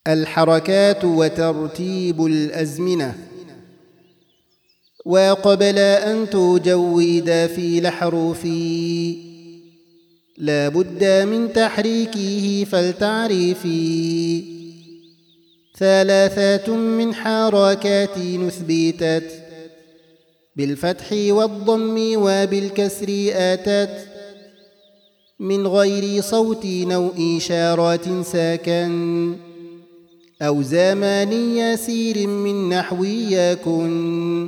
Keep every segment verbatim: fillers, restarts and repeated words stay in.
الحركات وترتيب الأزمنة. وقبل أن تجود في الأحرف لا بد من تحريكه فلتعرفي ثلاثة من حركات نثبتت بالفتح والضم وبالكسر أتت من غير صوت أو إشارات ساكن أو زمان يسير من نحو يكن.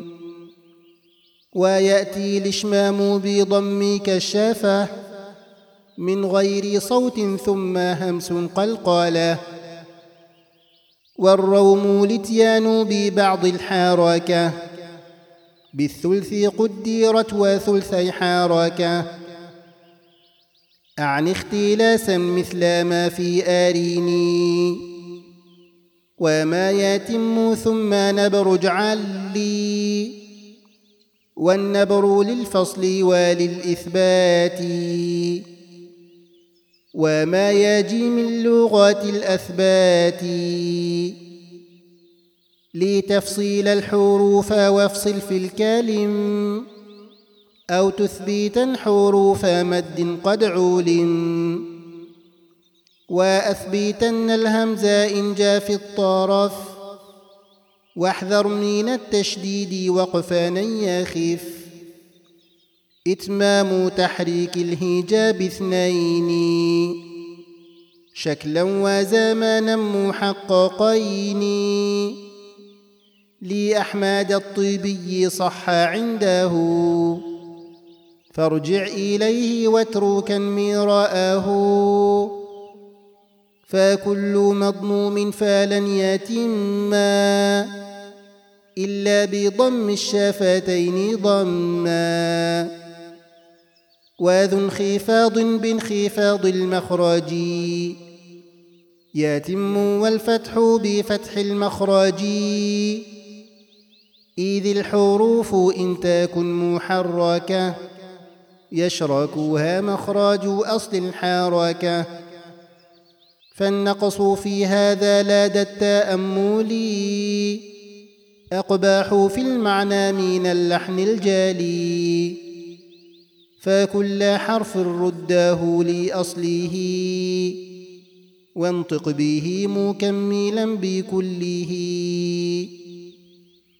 ويأتي الإشمام بضم كالشافة من غير صوت ثم همس قلقلة. والروم الاتيان ببعض الحركة بالثلث قدرت وثلثي حركة أعني اختلاسا مثل ما في آريني وما يتم ثم نبر اجعل لي. والنبر للفصل وللإثبات وما يجي من لغات الأثبات. لتفصيل الحروف وافصل في الكلم أو تثبيتا حروف مد قد علم. وأثبيتن الهمز إن جاء في الطرف واحذر من التشديد وقفا يخف. إتمام تحريك الهجاء باثنين شكلا وزمانا محققين. لأحمد الطيبي صح عنده فارجع إليه واتركا مراءه. فكل مضموم فلن يتما إلا بضم الشفتين ضما. وذو انخفاض بانخفاض المخرج يتم والفتح بفتح المخرج. إذ الحروف إن تكن محركة يشركها مخرج أصل الحركة. فالنقص في هذا لدى التأمل أقباح في المعنى من اللحن الجلي. فكل حرف رده لأصله وانطق به مكملا بكله.